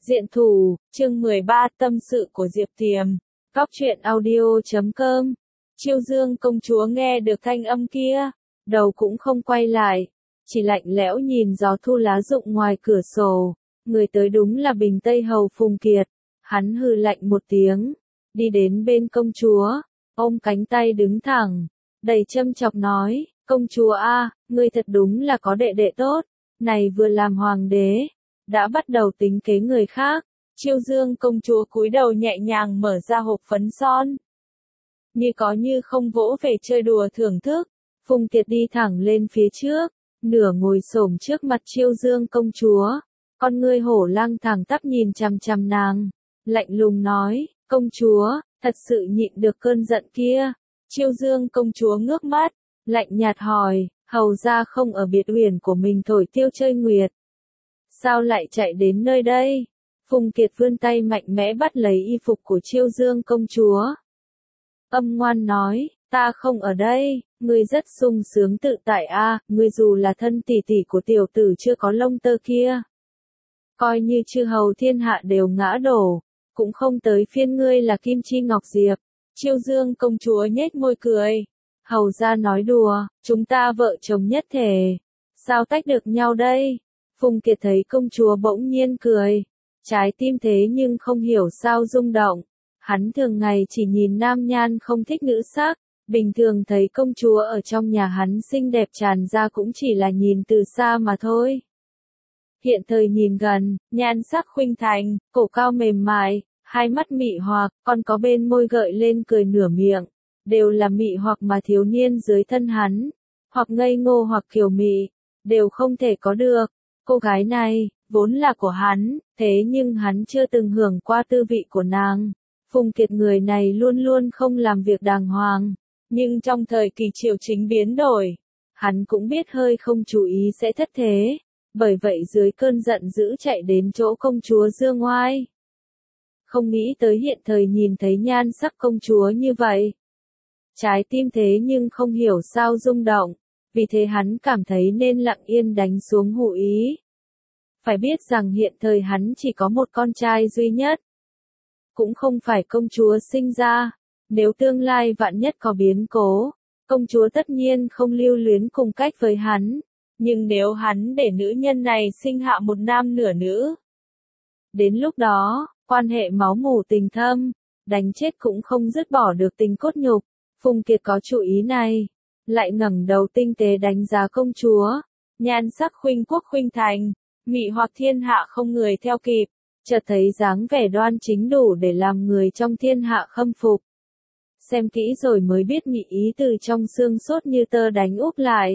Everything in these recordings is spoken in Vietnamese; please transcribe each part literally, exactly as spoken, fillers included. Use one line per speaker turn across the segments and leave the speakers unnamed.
Diện thủ, chương mười ba tâm sự của Diệp Thiềm. Góc truyện audio chấm com. Chiêu Dương công chúa nghe được thanh âm kia, đầu cũng không quay lại, chỉ lạnh lẽo nhìn gió thu lá rụng ngoài cửa sổ. Người tới đúng là Bình Tây Hầu Phùng Kiệt. Hắn hừ lạnh một tiếng, đi đến bên công chúa, ôm cánh tay đứng thẳng, đầy châm chọc nói, công chúa a, ngươi thật đúng là có đệ đệ tốt, này vừa làm hoàng đế, đã bắt đầu tính kế người khác. Chiêu Dương công chúa cúi đầu nhẹ nhàng mở ra hộp phấn son, như có như không vỗ về chơi đùa thưởng thức. Phùng Kiệt đi thẳng lên phía trước, nửa ngồi xổm trước mặt Chiêu Dương công chúa, con ngươi hổ lăng thẳng tắp nhìn chằm chằm nàng, lạnh lùng nói, công chúa, thật sự nhịn được cơn giận kia. Chiêu Dương công chúa ngước mắt, lạnh nhạt hỏi, hầu ra không ở biệt uyển của mình thổi tiêu chơi nguyệt, sao lại chạy đến nơi đây? Phùng Kiệt vươn tay mạnh mẽ bắt lấy y phục của Chiêu Dương công chúa, âm ngoan nói, ta không ở đây, ngươi rất sung sướng tự tại a, à, ngươi dù là thân tỷ tỷ của tiểu tử chưa có lông tơ kia, coi như chư hầu thiên hạ đều ngã đổ, cũng không tới phiên ngươi là Kim Chi Ngọc Diệp. Chiêu Dương công chúa nhếch môi cười, hầu ra nói đùa, chúng ta vợ chồng nhất thể, sao tách được nhau đây? Phùng Kiệt thấy công chúa bỗng nhiên cười, trái tim thế nhưng không hiểu sao rung động. Hắn thường ngày chỉ nhìn nam nhan không thích nữ sắc, bình thường thấy công chúa ở trong nhà hắn xinh đẹp tràn ra cũng chỉ là nhìn từ xa mà thôi. Hiện thời nhìn gần, nhan sắc khuynh thành, cổ cao mềm mại, hai mắt mị hoặc, còn có bên môi gợi lên cười nửa miệng, đều là mị hoặc mà thiếu niên dưới thân hắn, hoặc ngây ngô hoặc kiều mị, đều không thể có được. Cô gái này, vốn là của hắn, thế nhưng hắn chưa từng hưởng qua tư vị của nàng. Phùng Kiệt người này luôn luôn không làm việc đàng hoàng, nhưng trong thời kỳ triều chính biến đổi, hắn cũng biết hơi không chú ý sẽ thất thế, bởi vậy dưới cơn giận dữ chạy đến chỗ công chúa Dương Oai. Không nghĩ tới hiện thời nhìn thấy nhan sắc công chúa như vậy, trái tim thế nhưng không hiểu sao rung động, vì thế hắn cảm thấy nên lặng yên đánh xuống hụ ý. Phải biết rằng hiện thời hắn chỉ có một con trai duy nhất, cũng không phải công chúa sinh ra, nếu tương lai vạn nhất có biến cố, công chúa tất nhiên không lưu luyến cùng cách với hắn, nhưng nếu hắn để nữ nhân này sinh hạ một nam nửa nữ, đến lúc đó, quan hệ máu mủ tình thâm, đánh chết cũng không dứt bỏ được tình cốt nhục. Phùng Kiệt có chủ ý này, lại ngẩng đầu tinh tế đánh giá công chúa, nhan sắc khuynh quốc khuynh thành, mị hoặc thiên hạ không người theo kịp, chợt thấy dáng vẻ đoan chính đủ để làm người trong thiên hạ khâm phục. Xem kỹ rồi mới biết mị ý từ trong xương sốt như tơ đánh úp lại.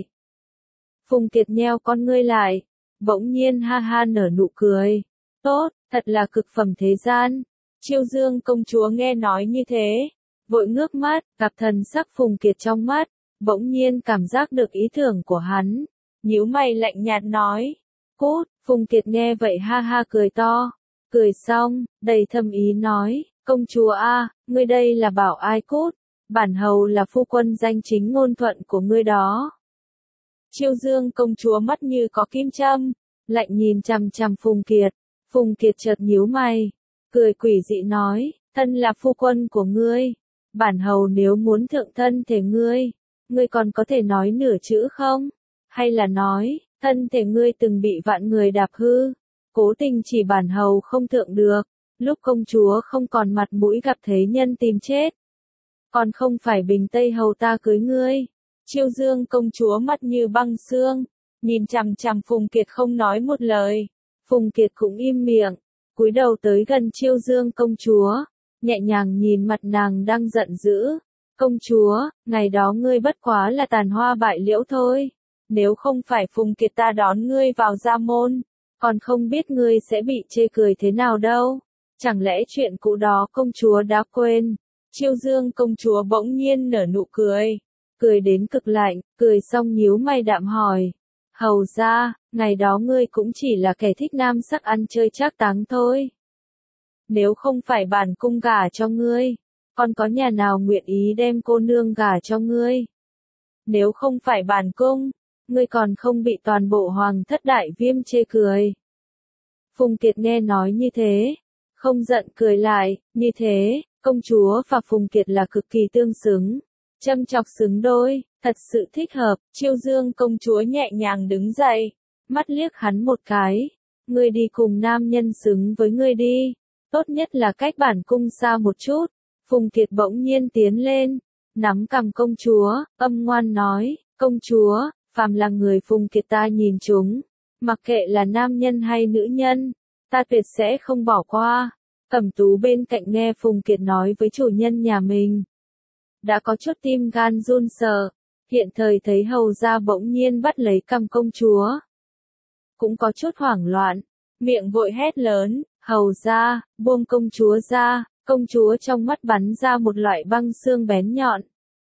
Phùng Kiệt nheo con ngươi lại, bỗng nhiên ha ha nở nụ cười, tốt, thật là cực phẩm thế gian. Chiêu Dương công chúa nghe nói như thế, vội ngước mắt, gặp thần sắc Phùng Kiệt trong mắt, bỗng nhiên cảm giác được ý tưởng của hắn, nhíu mày lạnh nhạt nói, cút. Phùng Kiệt nghe vậy ha ha cười to, cười xong, đầy thâm ý nói, công chúa a, ngươi đây là bảo ai cút, bản hầu là phu quân danh chính ngôn thuận của ngươi đó. Chiêu Dương công chúa mắt như có kim châm, lạnh nhìn chằm chằm Phùng Kiệt. Phùng Kiệt chợt nhíu mày, cười quỷ dị nói, thân là phu quân của ngươi, bản hầu nếu muốn thượng thân thể ngươi, ngươi còn có thể nói nửa chữ không? Hay là nói, thân thể ngươi từng bị vạn người đạp hư, cố tình chỉ bản hầu không thượng được, lúc công chúa không còn mặt mũi gặp thế nhân tìm chết, còn không phải Bình Tây Hầu ta cưới ngươi? Chiêu Dương công chúa mắt như băng xương, nhìn chằm chằm Phùng Kiệt không nói một lời. Phùng Kiệt cũng im miệng, cúi đầu tới gần Chiêu Dương công chúa, nhẹ nhàng nhìn mặt nàng đang giận dữ. Công chúa, ngày đó ngươi bất quá là tàn hoa bại liễu thôi, nếu không phải Phùng Kiệt ta đón ngươi vào gia môn, còn không biết ngươi sẽ bị chê cười thế nào đâu. Chẳng lẽ chuyện cũ đó công chúa đã quên? Chiêu Dương công chúa bỗng nhiên nở nụ cười, cười đến cực lạnh, cười xong nhíu mày đạm hỏi, hầu ra, ngày đó ngươi cũng chỉ là kẻ thích nam sắc ăn chơi trác táng thôi. Nếu không phải bản cung gả cho ngươi, còn có nhà nào nguyện ý đem cô nương gả cho ngươi? Nếu không phải bản cung, ngươi còn không bị toàn bộ hoàng thất đại viêm chê cười. Phùng Kiệt nghe nói như thế, không giận cười lại, như thế, công chúa và Phùng Kiệt là cực kỳ tương xứng, châm chọc xứng đôi, thật sự thích hợp. Chiêu Dương công chúa nhẹ nhàng đứng dậy, mắt liếc hắn một cái, ngươi đi cùng nam nhân xứng với ngươi đi, tốt nhất là cách bản cung xa một chút. Phùng Kiệt bỗng nhiên tiến lên, nắm cằm công chúa, âm ngoan nói, công chúa, phàm là người Phùng Kiệt ta nhìn chúng, mặc kệ là nam nhân hay nữ nhân, ta tuyệt sẽ không bỏ qua. Cẩm Tú bên cạnh nghe Phùng Kiệt nói với chủ nhân nhà mình, đã có chút tim gan run sợ, hiện thời thấy hầu gia bỗng nhiên bắt lấy cằm công chúa, cũng có chút hoảng loạn, miệng vội hét lớn, hầu gia, buông công chúa ra. Công chúa trong mắt bắn ra một loại băng xương bén nhọn,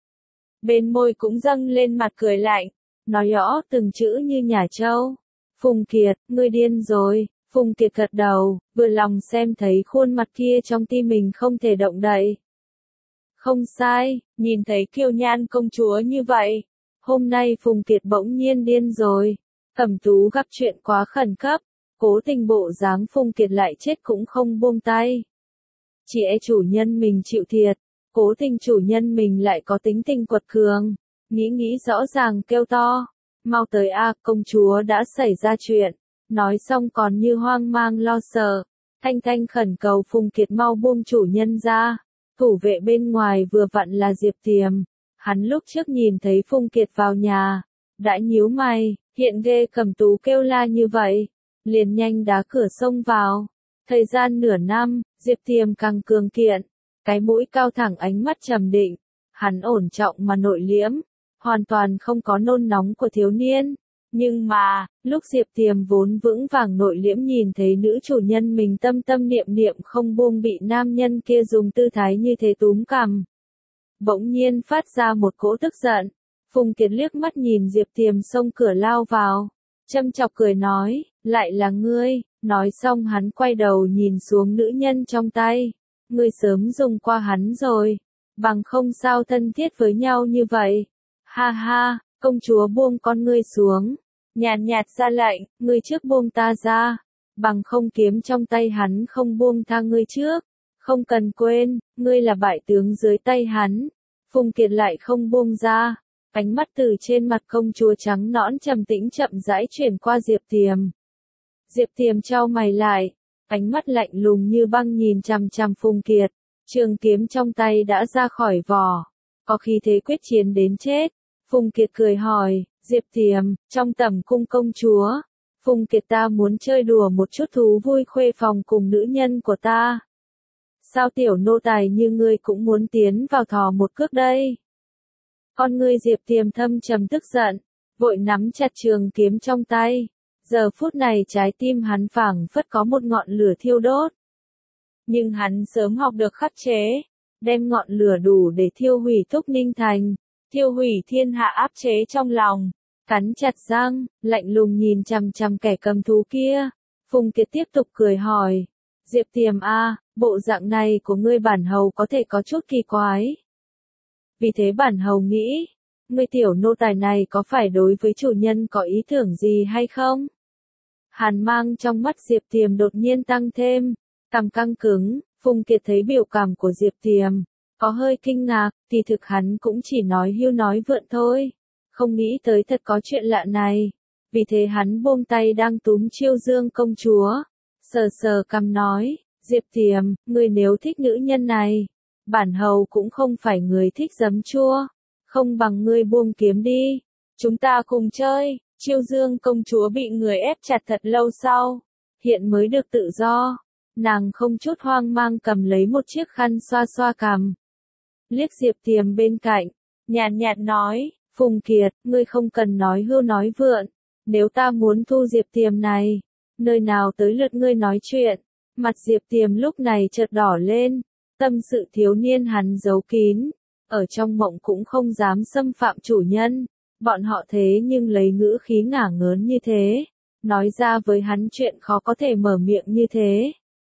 bên môi cũng dâng lên mặt cười lạnh, nói rõ từng chữ như nhà trâu. Phùng Kiệt, ngươi điên rồi. Phùng Kiệt gật đầu, vừa lòng xem thấy khuôn mặt kia trong tim mình không thể động đậy. Không sai, nhìn thấy kiều nhan công chúa như vậy, hôm nay Phùng Kiệt bỗng nhiên điên rồi. Cẩm Tú gặp chuyện quá khẩn cấp, cố tình bộ dáng Phùng Kiệt lại chết cũng không buông tay. Chỉ e chủ nhân mình chịu thiệt, cố tình chủ nhân mình lại có tính tình quật cường, nghĩ nghĩ rõ ràng kêu to, mau tới a, công chúa đã xảy ra chuyện. Nói xong còn như hoang mang lo sợ, thanh thanh khẩn cầu Phùng Kiệt mau buông chủ nhân ra. Thủ vệ bên ngoài vừa vặn là Diệp Tiềm, hắn lúc trước nhìn thấy Phùng Kiệt vào nhà, đã nhíu mày, hiện ghê. Cẩm Tú kêu la như vậy, liền nhanh đá cửa xông vào. Thời gian nửa năm, Diệp Tiềm càng cường kiện, cái mũi cao thẳng, ánh mắt trầm định, hắn ổn trọng mà nội liễm, hoàn toàn không có nôn nóng của thiếu niên. Nhưng mà, lúc Diệp Tiềm vốn vững vàng nội liễm nhìn thấy nữ chủ nhân mình tâm tâm niệm niệm không buông bị nam nhân kia dùng tư thái như thế túm cằm, bỗng nhiên phát ra một cỗ tức giận. Phùng Kiệt liếc mắt nhìn Diệp Tiềm xông cửa lao vào, châm chọc cười nói, lại là ngươi. Nói xong hắn quay đầu nhìn xuống nữ nhân trong tay, ngươi sớm dùng qua hắn rồi, bằng không sao thân thiết với nhau như vậy. Ha ha, công chúa buông con ngươi xuống, nhàn nhạt ra lệnh, ngươi trước buông ta ra, bằng không kiếm trong tay hắn không buông tha ngươi trước. Không cần quên, ngươi là bại tướng dưới tay hắn. Phùng Kiệt lại không buông ra, ánh mắt từ trên mặt công chúa trắng nõn trầm tĩnh chậm rãi chuyển qua Diệp Tiềm. Diệp Tiềm chau mày lại, ánh mắt lạnh lùng như băng nhìn chằm chằm Phùng Kiệt, trường kiếm trong tay đã ra khỏi vỏ, có khí thế quyết chiến đến chết. Phùng Kiệt cười hỏi, Diệp Tiềm, trong tẩm cung công chúa, Phùng Kiệt ta muốn chơi đùa một chút thú vui khuê phòng cùng nữ nhân của ta. Sao tiểu nô tài như ngươi cũng muốn tiến vào thò một cước đây? Con ngươi Diệp Tiềm thâm trầm tức giận, vội nắm chặt trường kiếm trong tay. Giờ phút này trái tim hắn phảng phất có một ngọn lửa thiêu đốt. Nhưng hắn sớm học được khắc chế, đem ngọn lửa đủ để thiêu hủy Thúc Ninh Thành, thiêu hủy thiên hạ áp chế trong lòng. Cắn chặt răng, lạnh lùng nhìn chằm chằm kẻ cầm thú kia. Phùng Kiệt tiếp tục cười hỏi, Diệp Tiềm a, bộ dạng này của ngươi bản hầu có thể có chút kỳ quái. Vì thế bản hầu nghĩ, ngươi tiểu nô tài này có phải đối với chủ nhân có ý tưởng gì hay không? Hàn mang trong mắt Diệp Tiềm đột nhiên tăng thêm, cằm căng cứng. Phùng Kiệt thấy biểu cảm của Diệp Tiềm, có hơi kinh ngạc, thì thực hắn cũng chỉ nói hưu nói vượn thôi, không nghĩ tới thật có chuyện lạ này. Vì thế hắn buông tay đang túm Chiêu Dương công chúa, sờ sờ cằm nói, Diệp Tiềm, ngươi nếu thích nữ nhân này, bản hầu cũng không phải người thích giấm chua, không bằng ngươi buông kiếm đi, chúng ta cùng chơi. Chiêu Dương công chúa bị người ép chặt thật lâu sau, hiện mới được tự do, nàng không chút hoang mang cầm lấy một chiếc khăn xoa xoa cằm, liếc Diệp Tiềm bên cạnh, nhàn nhạt nói, Phùng Kiệt, ngươi không cần nói hưu nói vượn, nếu ta muốn thu Diệp Tiềm này, nơi nào tới lượt ngươi nói chuyện. Mặt Diệp Tiềm lúc này chợt đỏ lên, tâm sự thiếu niên hắn giấu kín, ở trong mộng cũng không dám xâm phạm chủ nhân. Bọn họ thế nhưng lấy ngữ khí ngả ngớn như thế, nói ra với hắn chuyện khó có thể mở miệng như thế.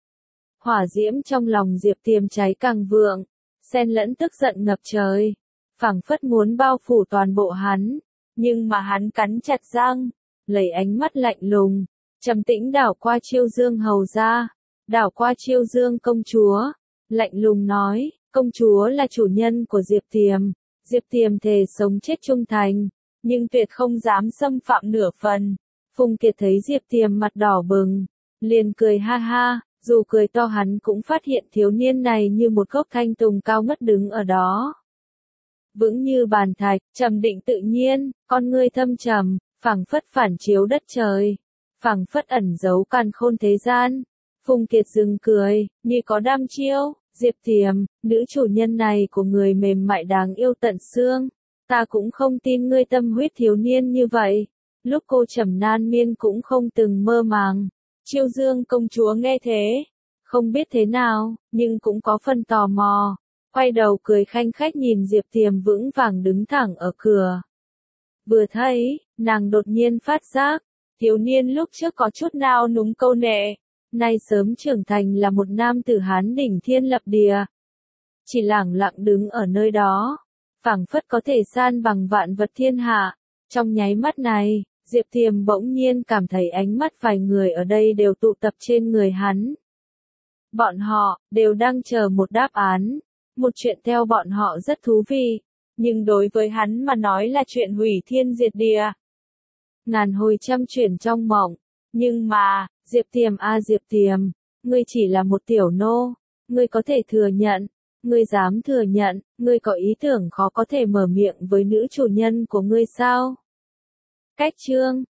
Hỏa diễm trong lòng Diệp Tiềm cháy càng vượng, xen lẫn tức giận ngập trời, phảng phất muốn bao phủ toàn bộ hắn, nhưng mà hắn cắn chặt răng, lấy ánh mắt lạnh lùng, trầm tĩnh đảo qua Chiêu Dương hầu gia, đảo qua Chiêu Dương công chúa, lạnh lùng nói, công chúa là chủ nhân của Diệp Tiềm, Diệp Tiềm thề sống chết trung thành, nhưng tuyệt không dám xâm phạm nửa phần. Phùng Kiệt thấy Diệp Tiềm mặt đỏ bừng, liền cười ha ha, dù cười to hắn cũng phát hiện thiếu niên này như một gốc thanh tùng cao ngất đứng ở đó. Vững như bàn thạch, trầm định tự nhiên, con ngươi thâm trầm, phảng phất phản chiếu đất trời, phảng phất ẩn giấu càn khôn thế gian. Phùng Kiệt dừng cười, như có đăm chiêu, Diệp Tiềm, nữ chủ nhân này của người mềm mại đáng yêu tận xương, ta cũng không tin ngươi tâm huyết thiếu niên như vậy. Lúc cô Trầm Nan Miên cũng không từng mơ màng. Chiêu Dương công chúa nghe thế, không biết thế nào, nhưng cũng có phần tò mò, quay đầu cười khanh khách nhìn Diệp Tiềm vững vàng đứng thẳng ở cửa. Vừa thấy, nàng đột nhiên phát giác, thiếu niên lúc trước có chút nào núng câu nệ, nay sớm trưởng thành là một nam tử Hán đỉnh thiên lập địa. Chỉ lẳng lặng đứng ở nơi đó, phảng phất có thể san bằng vạn vật thiên hạ. Trong nháy mắt này, Diệp Tiềm bỗng nhiên cảm thấy ánh mắt vài người ở đây đều tụ tập trên người hắn. Bọn họ, đều đang chờ một đáp án, một chuyện theo bọn họ rất thú vị, nhưng đối với hắn mà nói là chuyện hủy thiên diệt địa. Ngàn hồi trăm chuyển trong mộng, nhưng mà, Diệp Tiềm a Diệp Tiềm, ngươi chỉ là một tiểu nô, ngươi có thể thừa nhận, ngươi dám thừa nhận, ngươi có ý tưởng khó có thể mở miệng với nữ chủ nhân của ngươi sao? Cách chương